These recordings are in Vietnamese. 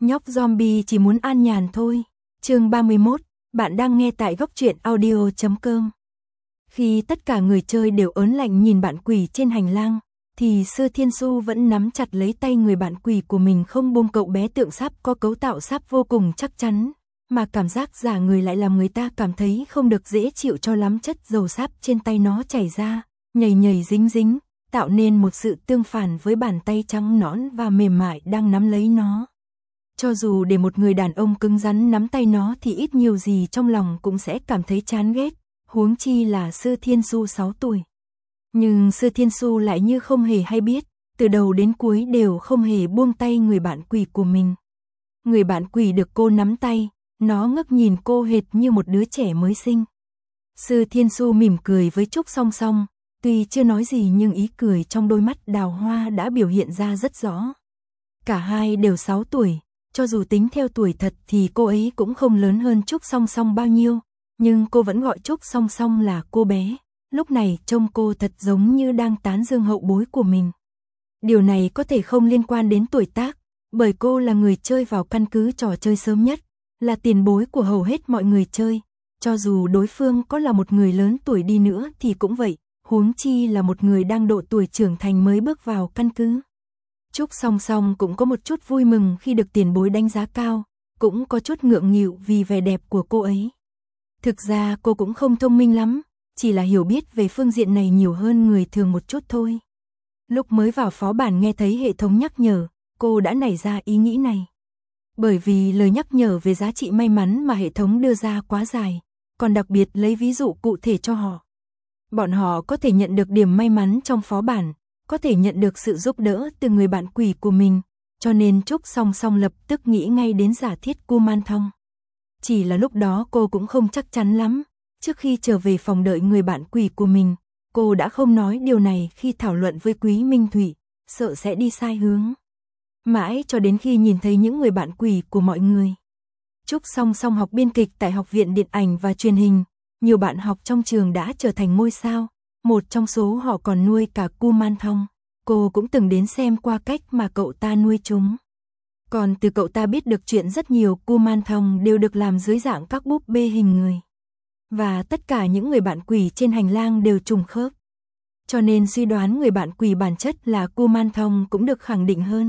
Nhóc zombie chỉ muốn an nhàn thôi. Chương 31, bạn đang nghe tại góc truyện audio.com. Khi tất cả người chơi đều ớn lạnh nhìn bạn quỷ trên hành lang, thì Sư Thiên Su vẫn nắm chặt lấy tay người bạn quỷ của mình không buông. Cậu bé tượng sáp có cấu tạo sáp vô cùng chắc chắn, mà cảm giác giả người lại làm người ta cảm thấy không được dễ chịu cho lắm. Chất dầu sáp trên tay nó chảy ra, nhầy nhầy dính dính, tạo nên một sự tương phản với bàn tay trắng nõn và mềm mại đang nắm lấy nó. Cho dù để một người đàn ông cứng rắn nắm tay nó thì ít nhiều gì trong lòng cũng sẽ cảm thấy chán ghét, huống chi là Sư Thiên Su 6 tuổi. Nhưng Sư Thiên Su lại như không hề hay biết, từ đầu đến cuối đều không hề buông tay người bạn quỷ của mình. Người bạn quỷ được cô nắm tay, nó ngước nhìn cô hệt như một đứa trẻ mới sinh. Sư Thiên Su mỉm cười với Trúc Song Song, tuy chưa nói gì nhưng ý cười trong đôi mắt đào hoa đã biểu hiện ra rất rõ. Cả hai đều 6 tuổi, cho dù tính theo tuổi thật thì cô ấy cũng không lớn hơn Trúc Song Song bao nhiêu, nhưng cô vẫn gọi Trúc Song Song là cô bé. Lúc này trông cô thật giống như đang tán dương hậu bối của mình. Điều này có thể không liên quan đến tuổi tác, bởi cô là người chơi vào căn cứ trò chơi sớm nhất, là tiền bối của hầu hết mọi người chơi. Cho dù đối phương có là một người lớn tuổi đi nữa thì cũng vậy, huống chi là một người đang độ tuổi trưởng thành mới bước vào căn cứ. Trúc Song Song cũng có một chút vui mừng khi được tiền bối đánh giá cao, cũng có chút ngượng nghịu vì vẻ đẹp của cô ấy. Thực ra cô cũng không thông minh lắm, chỉ là hiểu biết về phương diện này nhiều hơn người thường một chút thôi. Lúc mới vào phó bản nghe thấy hệ thống nhắc nhở, cô đã nảy ra ý nghĩ này. Bởi vì lời nhắc nhở về giá trị may mắn mà hệ thống đưa ra quá dài, còn đặc biệt lấy ví dụ cụ thể cho họ. Bọn họ có thể nhận được điểm may mắn trong phó bản, có thể nhận được sự giúp đỡ từ người bạn quỷ của mình, cho nên Trúc Song Song lập tức nghĩ ngay đến giả thiết Kumanthong. Chỉ là lúc đó cô cũng không chắc chắn lắm, trước khi trở về phòng đợi người bạn quỷ của mình, cô đã không nói điều này khi thảo luận với Quý Minh Thủy, sợ sẽ đi sai hướng. Mãi cho đến khi nhìn thấy những người bạn quỷ của mọi người. Trúc Song Song học biên kịch tại Học viện Điện ảnh và Truyền hình, nhiều bạn học trong trường đã trở thành ngôi sao, một trong số họ còn nuôi cả Kumanthong. Cô cũng từng đến xem qua cách mà cậu ta nuôi chúng. Còn từ cậu ta biết được chuyện rất nhiều Kumanthong đều được làm dưới dạng các búp bê hình người. Và tất cả những người bạn quỷ trên hành lang đều trùng khớp. Cho nên suy đoán người bạn quỷ bản chất là Kumanthong cũng được khẳng định hơn.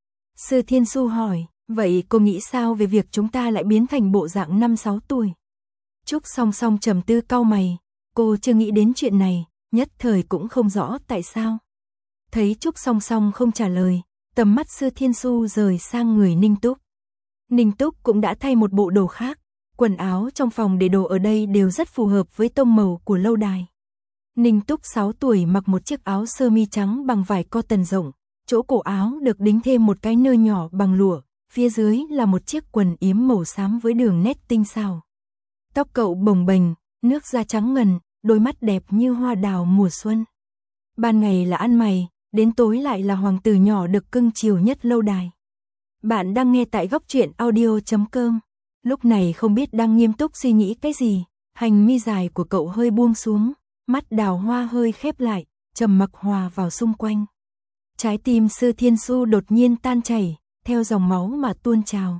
Sư Thiên Su hỏi, vậy cô nghĩ sao về việc chúng ta lại biến thành bộ dạng 5-6 tuổi? Trúc Song Song trầm tư cau mày, cô chưa nghĩ đến chuyện này, nhất thời cũng không rõ tại sao. Thấy Trúc Song Song không trả lời, tầm mắt Sư Thiên Su rời sang người Ninh Túc. Ninh Túc cũng đã thay một bộ đồ khác, quần áo trong phòng để đồ ở đây đều rất phù hợp với tông màu của lâu đài. Ninh Túc 6 tuổi mặc một chiếc áo sơ mi trắng bằng vải cotton rộng, chỗ cổ áo được đính thêm một cái nơ nhỏ bằng lụa, phía dưới là một chiếc quần yếm màu xám với đường nét tinh xảo. Tóc cậu bồng bềnh, nước da trắng ngần, đôi mắt đẹp như hoa đào mùa xuân. Ban ngày là ăn mày, đến tối lại là hoàng tử nhỏ được cưng chiều nhất lâu đài. Bạn đang nghe tại góc truyện audio.com. Lúc này không biết đang nghiêm túc suy nghĩ cái gì, hành mi dài của cậu hơi buông xuống, mắt đào hoa hơi khép lại, trầm mặc hòa vào xung quanh. Trái tim Sư Thiên Su đột nhiên tan chảy, theo dòng máu mà tuôn trào.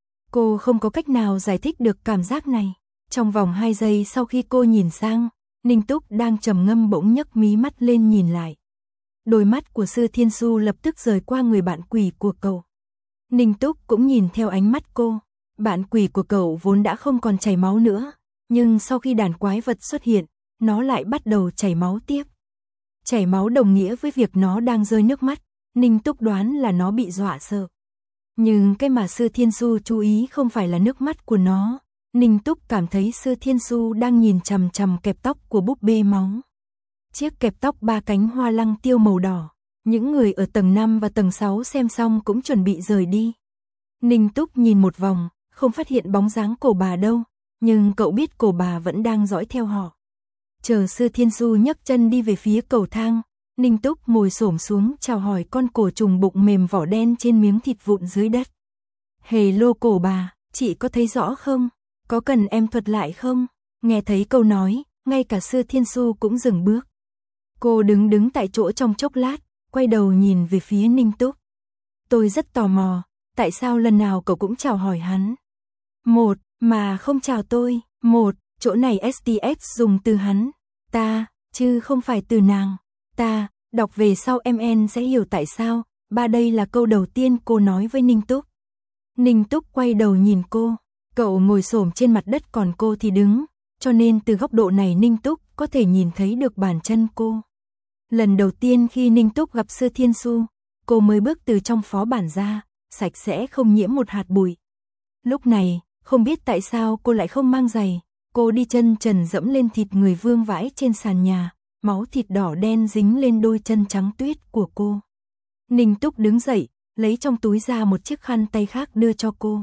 Cô không có cách nào giải thích được cảm giác này. Trong vòng 2 giây sau khi cô nhìn sang, Ninh Túc đang trầm ngâm bỗng nhấc mí mắt lên nhìn lại. Đôi mắt của Sư Thiên Su lập tức rời qua người bạn quỷ của cậu. Ninh Túc cũng nhìn theo ánh mắt cô. Bạn quỷ của cậu vốn đã không còn chảy máu nữa, nhưng sau khi đàn quái vật xuất hiện, nó lại bắt đầu chảy máu tiếp. Chảy máu đồng nghĩa với việc nó đang rơi nước mắt, Ninh Túc đoán là nó bị dọa sợ. Nhưng cái mà Sư Thiên Su chú ý không phải là nước mắt của nó. Ninh Túc cảm thấy Sư Thiên Su đang nhìn chằm chằm kẹp tóc của búp bê máu. Chiếc kẹp tóc 3 cánh hoa lăng tiêu màu đỏ. Những người ở tầng 5 và tầng 6 xem xong cũng chuẩn bị rời đi. Ninh Túc nhìn một vòng, không phát hiện bóng dáng cổ bà đâu, nhưng cậu biết cổ bà vẫn đang dõi theo họ. Chờ Sư Thiên Su nhấc chân đi về phía cầu thang, Ninh Túc ngồi xổm xuống chào hỏi con cổ trùng bụng mềm vỏ đen trên miếng thịt vụn dưới đất. Hello cổ bà, chị có thấy rõ không? Có cần em thuật lại không? Nghe thấy câu nói, ngay cả Sư Thiên Su cũng dừng bước. Cô đứng tại chỗ trong chốc lát, quay đầu nhìn về phía Ninh Túc. Tôi rất tò mò, tại sao lần nào cậu cũng chào hỏi hắn? Một, mà không chào tôi. Một, chỗ này STX dùng từ hắn, ta, chứ không phải từ nàng. Ta, đọc về sau MN sẽ hiểu tại sao. Ba, đây là câu đầu tiên cô nói với Ninh Túc. Ninh Túc quay đầu nhìn cô. Cậu ngồi xổm trên mặt đất còn cô thì đứng, cho nên từ góc độ này Ninh Túc có thể nhìn thấy được bàn chân cô. Lần đầu tiên khi Ninh Túc gặp Sư Thiên Xu, cô mới bước từ trong phó bản ra, sạch sẽ không nhiễm một hạt bụi. Lúc này, không biết tại sao cô lại không mang giày, cô đi chân trần dẫm lên thịt người vương vãi trên sàn nhà, máu thịt đỏ đen dính lên đôi chân trắng tuyết của cô. Ninh Túc đứng dậy, lấy trong túi ra một chiếc khăn tay khác đưa cho cô.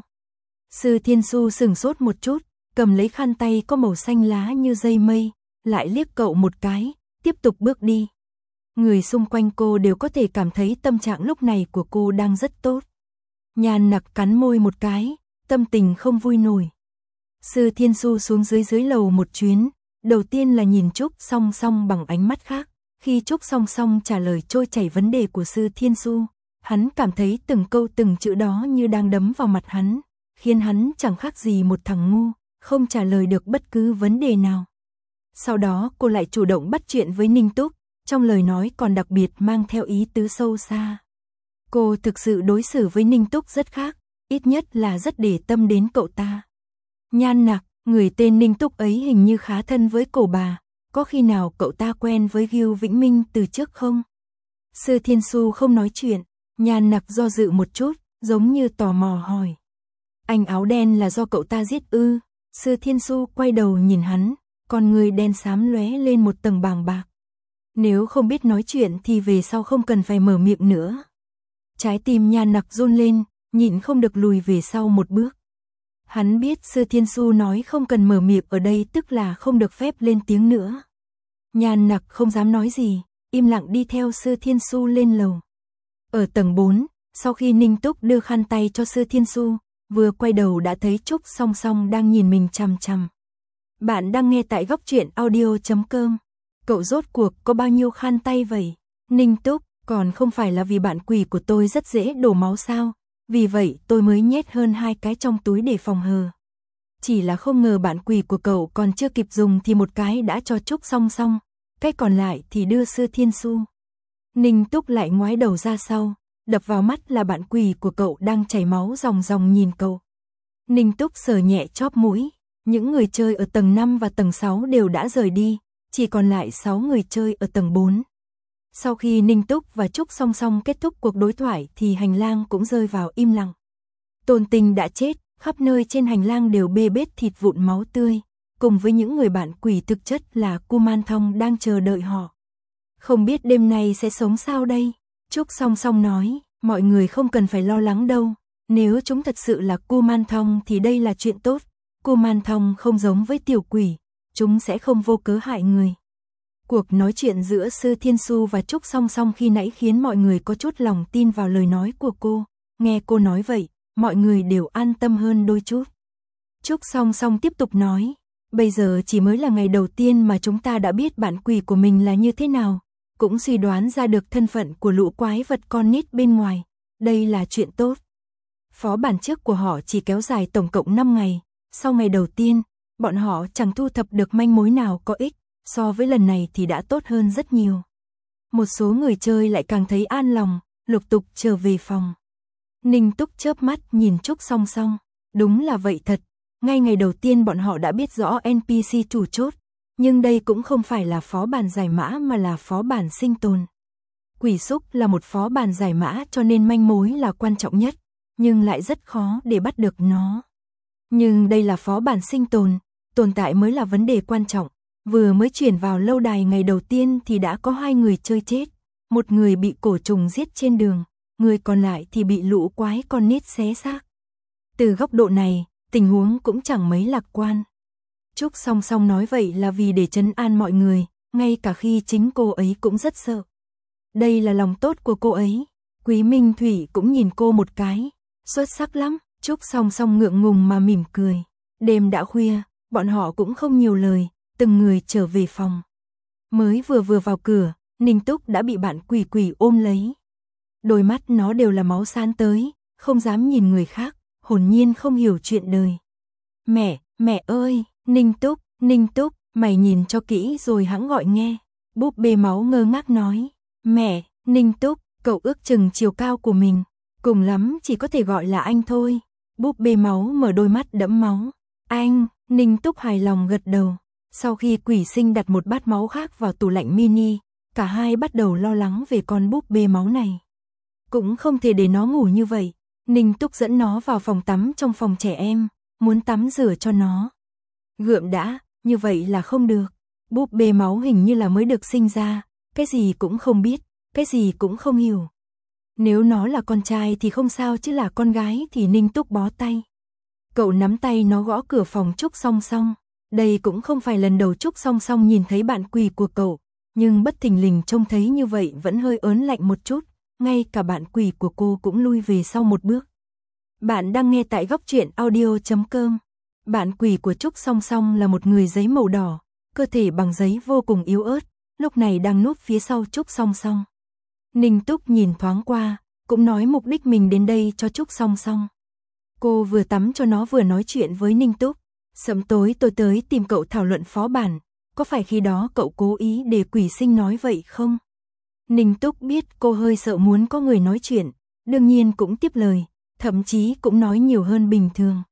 Sư Thiên Xu sửng sốt một chút, cầm lấy khăn tay có màu xanh lá như dây mây, lại liếc cậu một cái, tiếp tục bước đi. Người xung quanh cô đều có thể cảm thấy tâm trạng lúc này của cô đang rất tốt. Nhan Nặc cắn môi một cái, tâm tình không vui nổi. Sư Thiên Xu xuống dưới lầu một chuyến, đầu tiên là nhìn Trúc Song Song bằng ánh mắt khác. Khi Trúc Song Song trả lời trôi chảy vấn đề của Sư Thiên Xu, hắn cảm thấy từng câu từng chữ đó như đang đấm vào mặt hắn, khiến hắn chẳng khác gì một thằng ngu, không trả lời được bất cứ vấn đề nào. Sau đó cô lại chủ động bắt chuyện với Ninh Túc, trong lời nói còn đặc biệt mang theo ý tứ sâu xa. Cô thực sự đối xử với Ninh Túc rất khác, ít nhất là rất để tâm đến cậu ta. Nhan Nặc, người tên Ninh Túc ấy hình như khá thân với Cổ bà, có khi nào cậu ta quen với Gưu Vĩnh Minh từ trước không? Sư Thiên Xu không nói chuyện, Nhan Nặc do dự một chút, giống như tò mò hỏi. Anh áo đen là do cậu ta giết ư? Sư Thiên Xu quay đầu nhìn hắn, con người đen xám lóe lên một tầng bàng bạc. Nếu không biết nói chuyện thì về sau không cần phải mở miệng nữa. Trái tim Nhan Nặc run lên, nhịn không được lùi về sau một bước. Hắn biết Sư Thiên Xu nói không cần mở miệng ở đây tức là không được phép lên tiếng nữa. Nhan Nặc không dám nói gì, im lặng đi theo Sư Thiên Xu lên lầu. Ở tầng 4, sau khi Ninh Túc đưa khăn tay cho Sư Thiên Xu, vừa quay đầu đã thấy Trúc Song Song đang nhìn mình chằm chằm. Bạn đang nghe tại góc truyện audio.com. Cậu rốt cuộc có bao nhiêu khăn tay vậy? Ninh Túc, còn không phải là vì bạn quỷ của tôi rất dễ đổ máu sao? Vì vậy tôi mới nhét hơn 2 cái trong túi để phòng hờ. Chỉ là không ngờ bạn quỷ của cậu còn chưa kịp dùng thì một cái đã cho Trúc Song Song, cái còn lại thì đưa Sư Thiên Xu. Ninh Túc lại ngoái đầu ra sau, đập vào mắt là bạn quỷ của cậu đang chảy máu ròng ròng nhìn cậu. Ninh Túc sờ nhẹ chóp mũi, những người chơi ở tầng 5 và tầng 6 đều đã rời đi, chỉ còn lại 6 người chơi ở tầng 4. Sau khi Ninh Túc và Trúc Song Song kết thúc cuộc đối thoại thì hành lang cũng rơi vào im lặng. Tôn Tình đã chết, khắp nơi trên hành lang đều bê bết thịt vụn máu tươi, cùng với những người bạn quỷ thực chất là Kuman Thong đang chờ đợi họ. Không biết đêm nay sẽ sống sao đây? Trúc Song Song nói, mọi người không cần phải lo lắng đâu, nếu chúng thật sự là Kuman Thong thì đây là chuyện tốt. Kuman Thong không giống với tiểu quỷ, chúng sẽ không vô cớ hại người. Cuộc nói chuyện giữa Sư Thiên Xu và Trúc Song Song khi nãy khiến mọi người có chút lòng tin vào lời nói của cô. Nghe cô nói vậy, mọi người đều an tâm hơn đôi chút. Trúc Song Song tiếp tục nói, bây giờ chỉ mới là ngày đầu tiên mà chúng ta đã biết bạn quỷ của mình là như thế nào, cũng suy đoán ra được thân phận của lũ quái vật con nít bên ngoài. Đây là chuyện tốt. Phó bản trước của họ chỉ kéo dài tổng cộng 5 ngày, sau ngày đầu tiên, bọn họ chẳng thu thập được manh mối nào có ích. So với lần này thì đã tốt hơn rất nhiều. Một số người chơi lại càng thấy an lòng, lục tục trở về phòng. Ninh Túc chớp mắt nhìn Trúc Song Song. Đúng là vậy thật, ngay ngày đầu tiên bọn họ đã biết rõ NPC chủ chốt. Nhưng đây cũng không phải là phó bản giải mã mà là phó bản sinh tồn. Quỷ xúc là một phó bản giải mã cho nên manh mối là quan trọng nhất, nhưng lại rất khó để bắt được nó. Nhưng đây là phó bản sinh tồn, tồn tại mới là vấn đề quan trọng. Vừa mới chuyển vào lâu đài ngày đầu tiên thì đã có 2 người chơi chết, một người bị cổ trùng giết trên đường, người còn lại thì bị lũ quái con nít xé xác. Từ góc độ này, tình huống cũng chẳng mấy lạc quan. Trúc Song Song nói vậy là vì để trấn an mọi người, ngay cả khi chính cô ấy cũng rất sợ. Đây là lòng tốt của cô ấy. Quý Minh Thủy cũng nhìn cô một cái, xuất sắc lắm. Trúc Song Song ngượng ngùng mà mỉm cười. Đêm đã khuya, bọn họ cũng không nhiều lời, từng người trở về phòng. Mới vừa vào cửa, Ninh Túc đã bị bạn quỷ ôm lấy. Đôi mắt nó đều là máu san tới, không dám nhìn người khác, hồn nhiên không hiểu chuyện đời. Mẹ ơi, Ninh Túc, mày nhìn cho kỹ rồi hẵng gọi nghe. Búp bê máu ngơ ngác nói. Mẹ, Ninh Túc, cậu ước chừng chiều cao của mình, cùng lắm chỉ có thể gọi là anh thôi. Búp bê máu mở đôi mắt đẫm máu. Anh, Ninh Túc hài lòng gật đầu. Sau khi quỷ sinh đặt một bát máu khác vào tủ lạnh mini, cả hai bắt đầu lo lắng về con búp bê máu này. Cũng không thể để nó ngủ như vậy. Ninh Túc dẫn nó vào phòng tắm trong phòng trẻ em, muốn tắm rửa cho nó. Gượm đã, như vậy là không được. Búp bê máu hình như là mới được sinh ra, cái gì cũng không biết, cái gì cũng không hiểu. Nếu nó là con trai thì không sao, chứ là con gái thì Ninh Túc bó tay. Cậu nắm tay nó gõ cửa phòng Trúc Song Song. Đây cũng không phải lần đầu Trúc Song Song nhìn thấy bạn quỷ của cậu, nhưng bất thình lình trông thấy như vậy vẫn hơi ớn lạnh một chút, ngay cả bạn quỷ của cô cũng lui về sau một bước. Bạn đang nghe tại goctruyện.audio.com. Bạn quỷ của Trúc Song Song là một người giấy màu đỏ, cơ thể bằng giấy vô cùng yếu ớt, lúc này đang núp phía sau Trúc Song Song. Ninh Túc nhìn thoáng qua, cũng nói mục đích mình đến đây cho Trúc Song Song. Cô vừa tắm cho nó vừa nói chuyện với Ninh Túc. Sớm tối tôi tới tìm cậu thảo luận phó bản, có phải khi đó cậu cố ý để quỷ sinh nói vậy không? Ninh Túc biết cô hơi sợ muốn có người nói chuyện, đương nhiên cũng tiếp lời, thậm chí cũng nói nhiều hơn bình thường.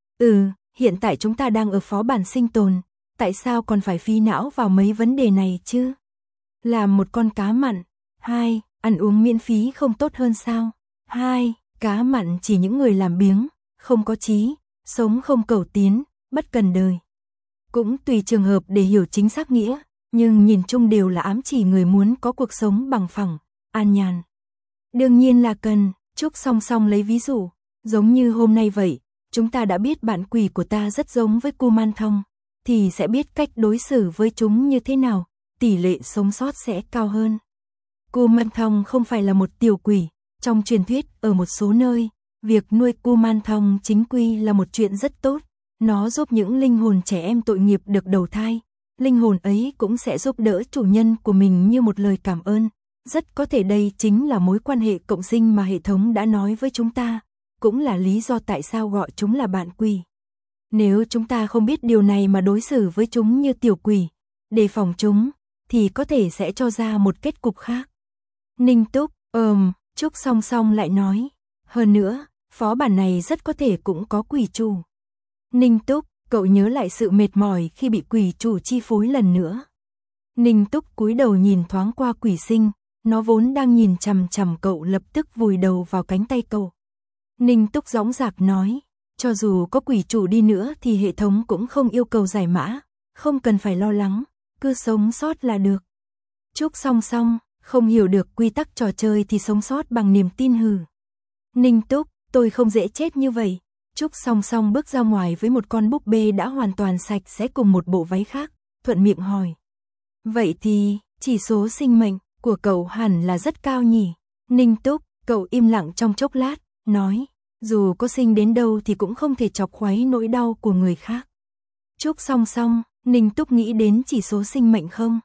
Hiện tại chúng ta đang ở phó bản sinh tồn, tại sao còn phải phí não vào mấy vấn đề này chứ? Làm một con cá mặn. 2. Ăn uống miễn phí không tốt hơn sao? 2. Cá mặn chỉ những người làm biếng, không có chí, sống không cầu tiến, bất cần đời. Cũng tùy trường hợp để hiểu chính xác nghĩa, nhưng nhìn chung đều là ám chỉ người muốn có cuộc sống bằng phẳng, an nhàn. Đương nhiên là cần. Trúc Song Song lấy ví dụ, giống như hôm nay vậy, chúng ta đã biết bạn quỷ của ta rất giống với Kuman Thong, thì sẽ biết cách đối xử với chúng như thế nào, tỷ lệ sống sót sẽ cao hơn. Kuman Thong không phải là một tiểu quỷ, trong truyền thuyết ở một số nơi, việc nuôi Kuman Thong chính quy là một chuyện rất tốt, nó giúp những linh hồn trẻ em tội nghiệp được đầu thai, linh hồn ấy cũng sẽ giúp đỡ chủ nhân của mình như một lời cảm ơn. Rất có thể đây chính là mối quan hệ cộng sinh mà hệ thống đã nói với chúng ta, cũng là lý do tại sao gọi chúng là bạn quỷ. Nếu chúng ta không biết điều này mà đối xử với chúng như tiểu quỷ, đề phòng chúng, thì có thể sẽ cho ra một kết cục khác. Ninh Túc, Trúc Song Song lại nói, hơn nữa, phó bản này rất có thể cũng có quỷ chủ. Ninh Túc, cậu nhớ lại sự mệt mỏi khi bị quỷ chủ chi phối lần nữa. Ninh Túc cúi đầu nhìn thoáng qua quỷ sinh, nó vốn đang nhìn chằm chằm cậu lập tức vùi đầu vào cánh tay cậu. Ninh Túc dõng dạc nói, cho dù có quỷ chủ đi nữa thì hệ thống cũng không yêu cầu giải mã, không cần phải lo lắng, cứ sống sót là được. Trúc Song Song, không hiểu được quy tắc trò chơi thì sống sót bằng niềm tin hừ. Ninh Túc, tôi không dễ chết như vậy. Trúc Song Song bước ra ngoài với một con búp bê đã hoàn toàn sạch sẽ cùng một bộ váy khác, thuận miệng hỏi. Vậy thì, chỉ số sinh mệnh của cậu hẳn là rất cao nhỉ? Ninh Túc, cậu im lặng trong chốc lát, nói, dù có sinh đến đâu thì cũng không thể chọc khoáy nỗi đau của người khác. Trúc Song Song, Ninh Túc nghĩ đến chỉ số sinh mệnh không?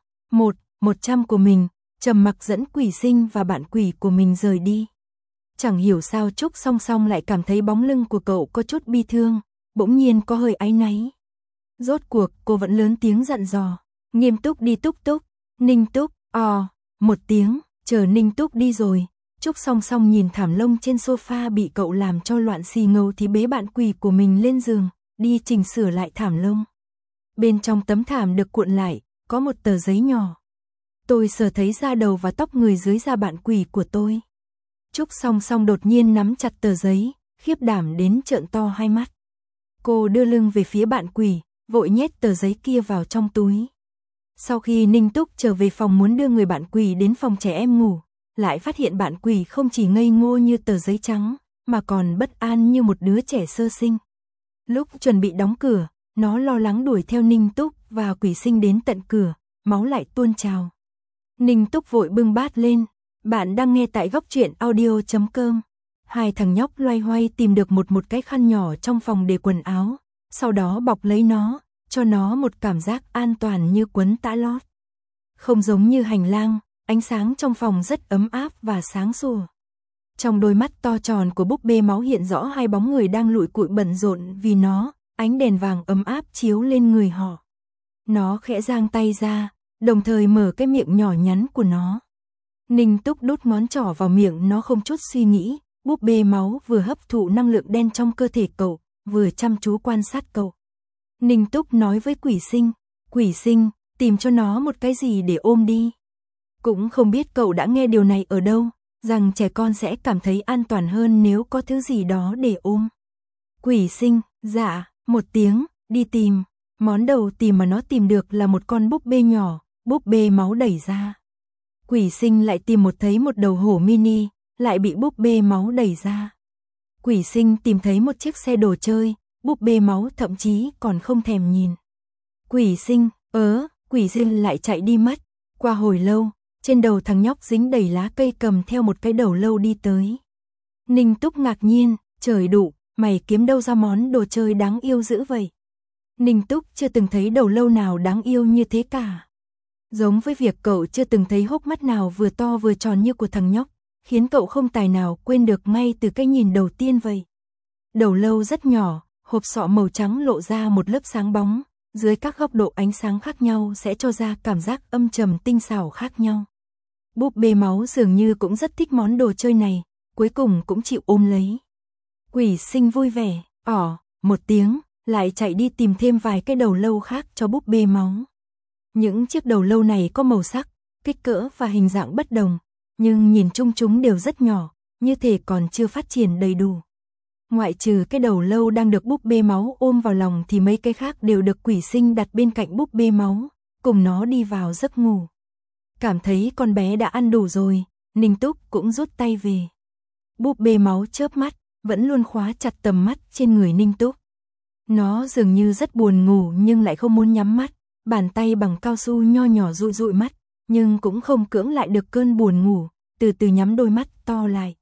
100 của mình, trầm mặc dẫn quỷ sinh và bạn quỷ của mình rời đi. Chẳng hiểu sao Trúc Song Song lại cảm thấy bóng lưng của cậu có chút bi thương, bỗng nhiên có hơi áy náy. Rốt cuộc cô vẫn lớn tiếng dặn dò, nghiêm túc đi Túc Túc. Ninh Túc, một tiếng, chờ Ninh Túc đi rồi. Trúc Song Song nhìn thảm lông trên sofa bị cậu làm cho loạn xì ngầu thì bế bạn quỷ của mình lên giường, đi chỉnh sửa lại thảm lông. Bên trong tấm thảm được cuộn lại, có một tờ giấy nhỏ. Tôi sờ thấy da đầu và tóc người dưới da bạn quỷ của tôi. Trúc Song Song đột nhiên nắm chặt tờ giấy, khiếp đảm đến trợn to hai mắt. Cô đưa lưng về phía bạn quỷ, vội nhét tờ giấy kia vào trong túi. Sau khi Ninh Túc trở về phòng muốn đưa người bạn quỷ đến phòng trẻ em ngủ, lại phát hiện bạn quỷ không chỉ ngây ngô như tờ giấy trắng, mà còn bất an như một đứa trẻ sơ sinh. Lúc chuẩn bị đóng cửa, nó lo lắng đuổi theo Ninh Túc và quỷ sinh đến tận cửa, máu lại tuôn trào. Ninh Túc vội bưng bát lên. Bạn đang nghe tại goctruyện.audio.com. Hai thằng nhóc loay hoay tìm được một cái khăn nhỏ trong phòng để quần áo, sau đó bọc lấy nó, cho nó một cảm giác an toàn như quấn tã lót. Không giống như hành lang, ánh sáng trong phòng rất ấm áp và sáng sủa. Trong đôi mắt to tròn của búp bê máu hiện rõ hai bóng người đang lụi cụi bận rộn vì nó, ánh đèn vàng ấm áp chiếu lên người họ. Nó khẽ giang tay ra, đồng thời mở cái miệng nhỏ nhắn của nó. Ninh Túc đút ngón trỏ vào miệng nó không chút suy nghĩ, búp bê máu vừa hấp thụ năng lượng đen trong cơ thể cậu, vừa chăm chú quan sát cậu. Ninh Túc nói với Quỷ Sinh, tìm cho nó một cái gì để ôm đi. Cũng không biết cậu đã nghe điều này ở đâu, rằng trẻ con sẽ cảm thấy an toàn hơn nếu có thứ gì đó để ôm. Quỷ Sinh, dạ, một tiếng, đi tìm. Món đầu tìm mà nó tìm được là một con búp bê nhỏ, búp bê máu đẩy ra. Quỷ Sinh lại tìm thấy một đầu hổ mini, lại bị búp bê máu đẩy ra. Quỷ Sinh tìm thấy một chiếc xe đồ chơi, búp bê máu thậm chí còn không thèm nhìn. Quỷ Sinh lại chạy đi mất. Qua hồi lâu, trên đầu thằng nhóc dính đầy lá cây cầm theo một cái đầu lâu đi tới. Ninh Túc ngạc nhiên, trời đụ, mày kiếm đâu ra món đồ chơi đáng yêu dữ vậy? Ninh Túc chưa từng thấy đầu lâu nào đáng yêu như thế cả. Giống với việc cậu chưa từng thấy hốc mắt nào vừa to vừa tròn như của thằng nhóc, khiến cậu không tài nào quên được ngay từ cái nhìn đầu tiên vậy. Đầu lâu rất nhỏ, hộp sọ màu trắng lộ ra một lớp sáng bóng, dưới các góc độ ánh sáng khác nhau sẽ cho ra cảm giác âm trầm tinh xảo khác nhau. Búp bê máu dường như cũng rất thích món đồ chơi này, cuối cùng cũng chịu ôm lấy. Quỷ Sinh vui vẻ, một tiếng, lại chạy đi tìm thêm vài cái đầu lâu khác cho búp bê máu. Những chiếc đầu lâu này có màu sắc, kích cỡ và hình dạng bất đồng, nhưng nhìn chung chúng đều rất nhỏ, như thể còn chưa phát triển đầy đủ. Ngoại trừ cái đầu lâu đang được búp bê máu ôm vào lòng thì mấy cái khác đều được Quỷ Sinh đặt bên cạnh búp bê máu, cùng nó đi vào giấc ngủ. Cảm thấy con bé đã ăn đủ rồi, Ninh Túc cũng rút tay về. Búp bê máu chớp mắt, vẫn luôn khóa chặt tầm mắt trên người Ninh Túc. Nó dường như rất buồn ngủ nhưng lại không muốn nhắm mắt, bàn tay bằng cao su nho nhỏ dụi dụi mắt, nhưng cũng không cưỡng lại được cơn buồn ngủ, từ từ nhắm đôi mắt to lại.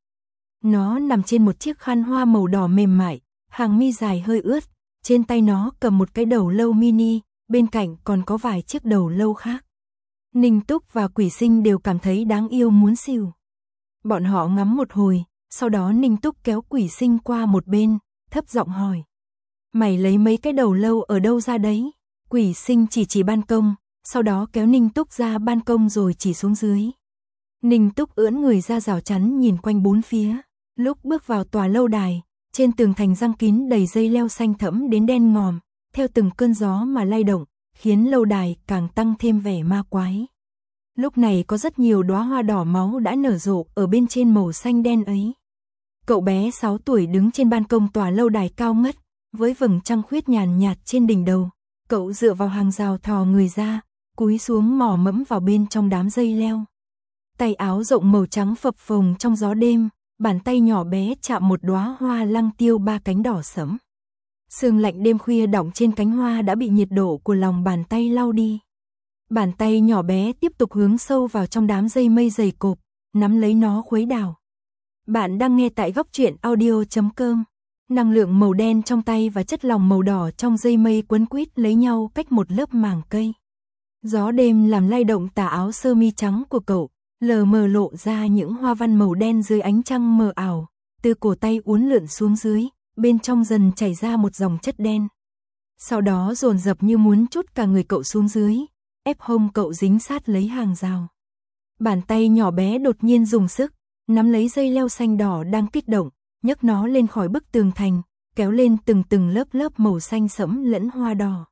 Nó nằm trên một chiếc khăn hoa màu đỏ mềm mại, hàng mi dài hơi ướt, trên tay nó cầm một cái đầu lâu mini, bên cạnh còn có vài chiếc đầu lâu khác. Ninh Túc và Quỷ Sinh đều cảm thấy đáng yêu muốn xỉu. Bọn họ ngắm một hồi, sau đó Ninh Túc kéo Quỷ Sinh qua một bên, thấp giọng hỏi. Mày lấy mấy cái đầu lâu ở đâu ra đấy? Quỷ Sinh chỉ ban công, sau đó kéo Ninh Túc ra ban công rồi chỉ xuống dưới. Ninh Túc ưỡn người ra rào chắn nhìn quanh bốn phía. Lúc bước vào tòa lâu đài, trên tường thành răng kín đầy dây leo xanh thẫm đến đen ngòm, theo từng cơn gió mà lay động, khiến lâu đài càng tăng thêm vẻ ma quái. Lúc này có rất nhiều đóa hoa đỏ máu đã nở rộ ở bên trên màu xanh đen ấy. Cậu bé 6 tuổi đứng trên ban công tòa lâu đài cao ngất, với vầng trăng khuyết nhàn nhạt trên đỉnh đầu. Cậu dựa vào hàng rào thò người ra, cúi xuống mò mẫm vào bên trong đám dây leo. Tay áo rộng màu trắng phập phồng trong gió đêm, bàn tay nhỏ bé chạm một đóa hoa lăng tiêu 3 cánh đỏ sẫm. Sương lạnh đêm khuya đọng trên cánh hoa đã bị nhiệt độ của lòng bàn tay lau đi. Bàn tay nhỏ bé tiếp tục hướng sâu vào trong đám dây mây dày cộp, nắm lấy nó khuấy đảo. Bạn đang nghe tại góc truyện audio.com. Năng lượng màu đen trong tay và chất lỏng màu đỏ trong dây mây quấn quýt lấy nhau cách một lớp màng cây. Gió đêm làm lay động tà áo sơ mi trắng của cậu, lờ mờ lộ ra những hoa văn màu đen dưới ánh trăng mờ ảo, từ cổ tay uốn lượn xuống dưới, bên trong dần chảy ra một dòng chất đen. Sau đó dồn dập như muốn trút cả người cậu xuống dưới, ép hông cậu dính sát lấy hàng rào. Bàn tay nhỏ bé đột nhiên dùng sức, nắm lấy dây leo xanh đỏ đang kích động, nhấc nó lên khỏi bức tường thành, kéo lên từng lớp màu xanh sẫm lẫn hoa đỏ.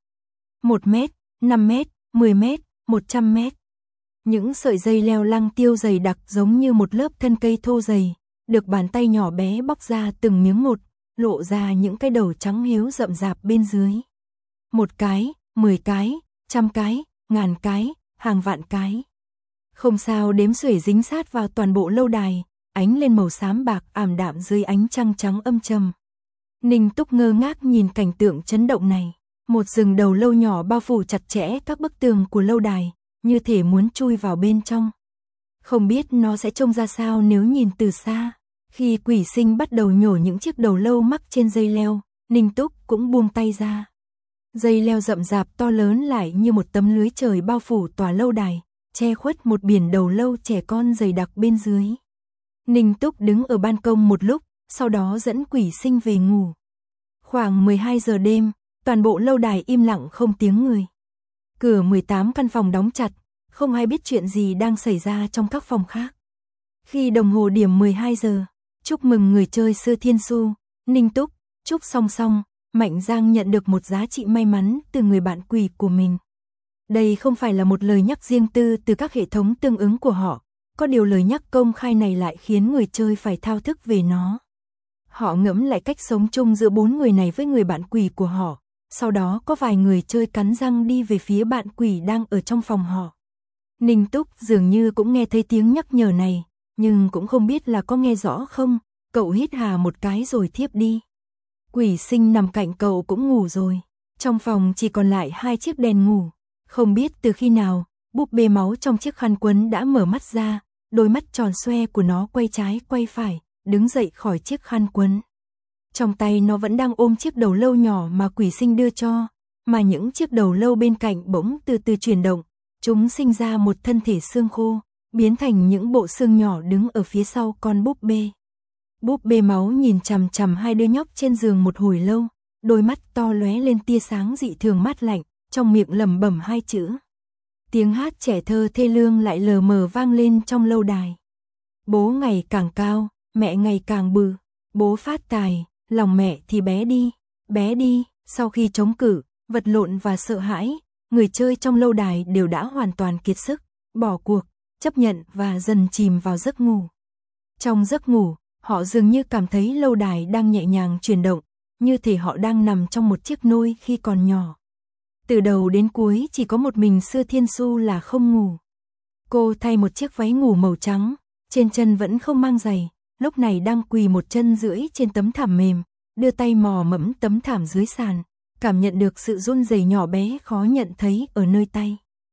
1 mét, 5 mét, 10 mét, 100 mét. Những sợi dây leo lăng tiêu dày đặc giống như một lớp thân cây thô dày, được bàn tay nhỏ bé bóc ra từng miếng một, lộ ra những cái đầu trắng hiếu rậm rạp bên dưới. 1 cái, 10 cái, 100 cái, 1000 cái, hàng vạn cái. Không sao đếm xuể dính sát vào toàn bộ lâu đài, ánh lên màu xám bạc ảm đạm dưới ánh trăng trắng âm trầm. Ninh Túc ngơ ngác nhìn cảnh tượng chấn động này, một rừng đầu lâu nhỏ bao phủ chặt chẽ các bức tường của lâu đài, như thể muốn chui vào bên trong. Không biết nó sẽ trông ra sao nếu nhìn từ xa. Khi Quỷ Sinh bắt đầu nhổ những chiếc đầu lâu mắc trên dây leo, Ninh Túc cũng buông tay ra. Dây leo rậm rạp to lớn lại như một tấm lưới trời bao phủ tòa lâu đài, che khuất một biển đầu lâu trẻ con dày đặc bên dưới. Ninh Túc đứng ở ban công một lúc, sau đó dẫn Quỷ Sinh về ngủ. Khoảng 12 giờ đêm, toàn bộ lâu đài im lặng không tiếng người. Cửa 18 căn phòng đóng chặt, không ai biết chuyện gì đang xảy ra trong các phòng khác. Khi đồng hồ điểm 12 giờ, chúc mừng người chơi Sư Thiên Su, Ninh Túc, chúc song song, Mạnh Giang nhận được một giá trị may mắn từ người bạn quỷ của mình. Đây không phải là một lời nhắc riêng tư từ các hệ thống tương ứng của họ, có điều lời nhắc công khai này lại khiến người chơi phải thao thức về nó. Họ ngẫm lại cách sống chung giữa 4 người này với người bạn quỷ của họ, sau đó có vài người chơi cắn răng đi về phía bạn quỷ đang ở trong phòng họ. Ninh Túc dường như cũng nghe thấy tiếng nhắc nhở này, nhưng cũng không biết là có nghe rõ không, cậu hít hà một cái rồi thiếp đi. Quỷ Sinh nằm cạnh cậu cũng ngủ rồi, trong phòng chỉ còn lại 2 chiếc đèn ngủ, không biết từ khi nào, búp bê máu trong chiếc khăn quấn đã mở mắt ra, đôi mắt tròn xoe của nó quay trái quay phải, đứng dậy khỏi chiếc khăn quấn. Trong tay nó vẫn đang ôm chiếc đầu lâu nhỏ mà Quỷ Sinh đưa cho, mà những chiếc đầu lâu bên cạnh bỗng từ từ chuyển động, chúng sinh ra một thân thể xương khô, biến thành những bộ xương nhỏ đứng ở phía sau con búp bê. Búp bê máu nhìn chằm chằm hai đứa nhóc trên giường một hồi lâu, đôi mắt to lóe lên tia sáng dị thường mát lạnh, trong miệng lẩm bẩm 2 chữ. Tiếng hát trẻ thơ thê lương lại lờ mờ vang lên trong lâu đài. Bố ngày càng cao, mẹ ngày càng bự, bố phát tài, lòng mẹ thì bé đi, bé đi. Sau khi chống cự, vật lộn và sợ hãi, người chơi trong lâu đài đều đã hoàn toàn kiệt sức, bỏ cuộc, chấp nhận và dần chìm vào giấc ngủ. Trong giấc ngủ, họ dường như cảm thấy lâu đài đang nhẹ nhàng chuyển động, như thể họ đang nằm trong một chiếc nôi khi còn nhỏ. Từ đầu đến cuối chỉ có một mình Sư Thiên Su là không ngủ. Cô thay một chiếc váy ngủ màu trắng, trên chân vẫn không mang giày, lúc này đang quỳ một chân rưỡi trên tấm thảm mềm, đưa tay mò mẫm tấm thảm dưới sàn, cảm nhận được sự run rẩy nhỏ bé khó nhận thấy ở nơi tay.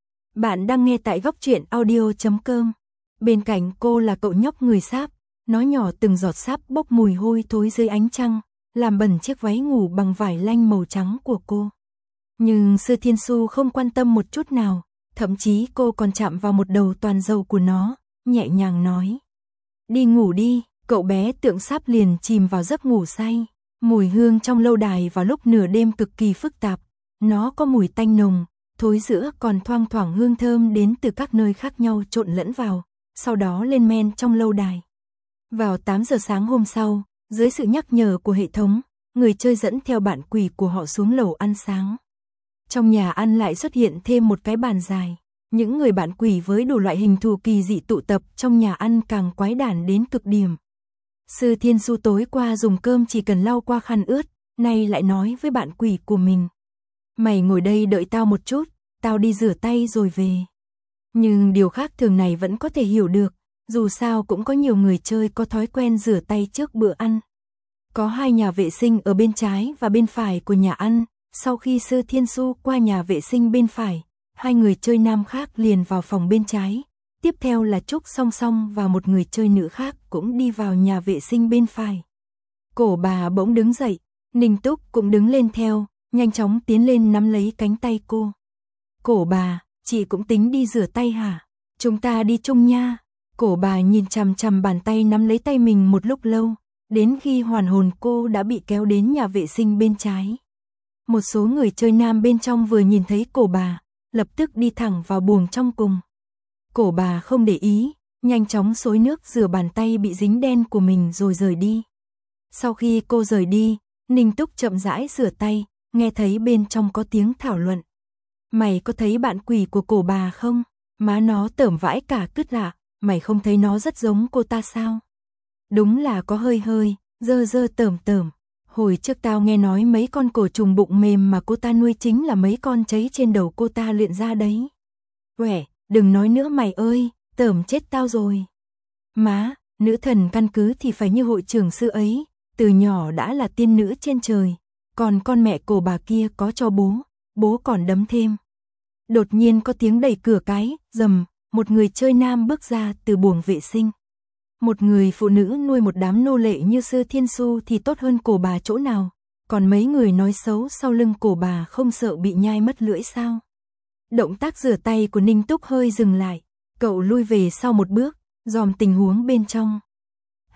Bạn đang nghe tại góc truyện audio.com. Bên cạnh cô là cậu nhóc người sáp, nó nhỏ từng giọt sáp bốc mùi hôi thối dưới ánh trăng, làm bẩn chiếc váy ngủ bằng vải lanh màu trắng của cô. Nhưng Sư Thiên Su không quan tâm một chút nào, thậm chí cô còn chạm vào một đầu toàn dầu của nó, nhẹ nhàng nói. Đi ngủ đi, cậu bé tượng sáp liền chìm vào giấc ngủ say. Mùi hương trong lâu đài vào lúc nửa đêm cực kỳ phức tạp, nó có mùi tanh nồng, thối giữa còn thoang thoảng hương thơm đến từ các nơi khác nhau trộn lẫn vào, sau đó lên men trong lâu đài. Vào 8 giờ sáng hôm sau, dưới sự nhắc nhở của hệ thống, người chơi dẫn theo bạn quỷ của họ xuống lầu ăn sáng. Trong nhà ăn lại xuất hiện thêm một cái bàn dài, những người bạn quỷ với đủ loại hình thù kỳ dị tụ tập trong nhà ăn càng quái đản đến cực điểm. Sư Thiên Su tối qua dùng cơm chỉ cần lau qua khăn ướt, nay lại nói với bạn quỷ của mình. Mày ngồi đây đợi tao một chút, tao đi rửa tay rồi về. Nhưng điều khác thường này vẫn có thể hiểu được, dù sao cũng có nhiều người chơi có thói quen rửa tay trước bữa ăn. Có 2 nhà vệ sinh ở bên trái và bên phải của nhà ăn, sau khi Sư Thiên Su qua nhà vệ sinh bên phải, 2 người chơi nam khác liền vào phòng bên trái. Tiếp theo là Trúc Song Song và một người chơi nữ khác cũng đi vào nhà vệ sinh bên phải. Cổ bà bỗng đứng dậy, Ninh Túc cũng đứng lên theo, nhanh chóng tiến lên nắm lấy cánh tay cô. Cổ bà, chị cũng tính đi rửa tay hả? Chúng ta đi chung nha. Cổ bà nhìn chằm chằm bàn tay nắm lấy tay mình một lúc lâu, đến khi hoàn hồn cô đã bị kéo đến nhà vệ sinh bên trái. Một số người chơi nam bên trong vừa nhìn thấy cổ bà, lập tức đi thẳng vào buồng trong cùng. Cổ bà không để ý, nhanh chóng xối nước rửa bàn tay bị dính đen của mình rồi rời đi. Sau khi cô rời đi, Ninh Túc chậm rãi rửa tay, nghe thấy bên trong có tiếng thảo luận. Mày có thấy bạn quỷ của cổ bà không? Má nó tởm vãi cả cứt lạ, mày không thấy nó rất giống cô ta sao? Đúng là có hơi hơi, dơ dơ tởm tởm. Hồi trước tao nghe nói mấy con cổ trùng bụng mềm mà cô ta nuôi chính là mấy con cháy trên đầu cô ta luyện ra đấy. Uể, đừng nói nữa mày ơi, tởm chết tao rồi. Má, nữ thần căn cứ thì phải như hội trưởng sư ấy, từ nhỏ đã là tiên nữ trên trời, còn con mẹ cổ bà kia có cho bố còn đấm thêm. Đột nhiên có tiếng đẩy cửa cái, rầm, một người chơi nam bước ra từ buồng vệ sinh. Một người phụ nữ nuôi một đám nô lệ như Sư Thiên Su thì tốt hơn cổ bà chỗ nào, còn mấy người nói xấu sau lưng cổ bà không sợ bị nhai mất lưỡi sao? Động tác rửa tay của Ninh Túc hơi dừng lại, cậu lui về sau một bước, dòm tình huống bên trong.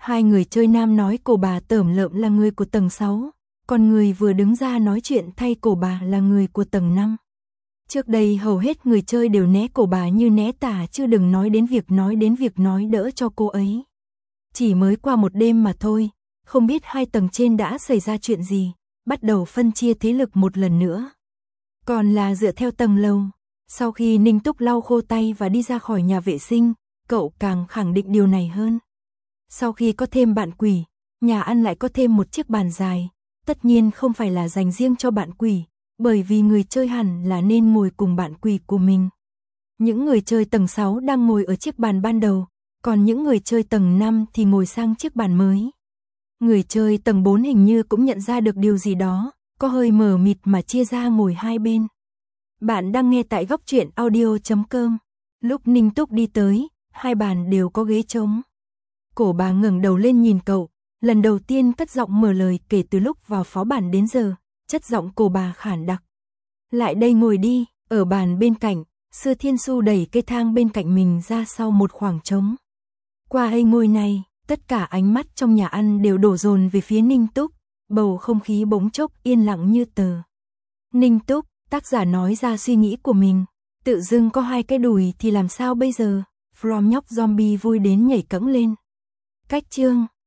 Hai người chơi nam nói cổ bà Tởm Lợm là người của tầng 6, còn người vừa đứng ra nói chuyện thay cổ bà là người của tầng 5. Trước đây hầu hết người chơi đều né cổ bà như né tà, chứ đừng nói đến việc nói đỡ cho cô ấy. Chỉ mới qua một đêm mà thôi, không biết hai tầng trên đã xảy ra chuyện gì, bắt đầu phân chia thế lực một lần nữa. Còn là dựa theo tầng lầu. Sau khi Ninh Túc lau khô tay và đi ra khỏi nhà vệ sinh, cậu càng khẳng định điều này hơn. Sau khi có thêm bạn quỷ, nhà ăn lại có thêm một chiếc bàn dài, tất nhiên không phải là dành riêng cho bạn quỷ, bởi vì người chơi hẳn là nên ngồi cùng bạn quỷ của mình. Những người chơi tầng 6 đang ngồi ở chiếc bàn ban đầu, còn những người chơi tầng 5 thì ngồi sang chiếc bàn mới. Người chơi tầng 4 hình như cũng nhận ra được điều gì đó, có hơi mờ mịt mà chia ra ngồi hai bên. Bạn đang nghe tại góc truyện audio.com. Lúc Ninh Túc đi tới, hai bàn đều có ghế trống. Cổ bà ngẩng đầu lên nhìn cậu, lần đầu tiên cất giọng mở lời kể từ lúc vào phó bản đến giờ, chất giọng cổ bà khản đặc. Lại đây ngồi đi, ở bàn bên cạnh, Sư Thiên Su đẩy cây thang bên cạnh mình ra sau một khoảng trống. Qua hay ngôi này, tất cả ánh mắt trong nhà ăn đều đổ dồn về phía Ninh Túc, bầu không khí bỗng chốc yên lặng như tờ. Ninh Túc, tác giả nói ra suy nghĩ của mình, tự dưng có hai cái đùi thì làm sao bây giờ? From nhóc zombie vui đến nhảy cẫng lên. Cách chương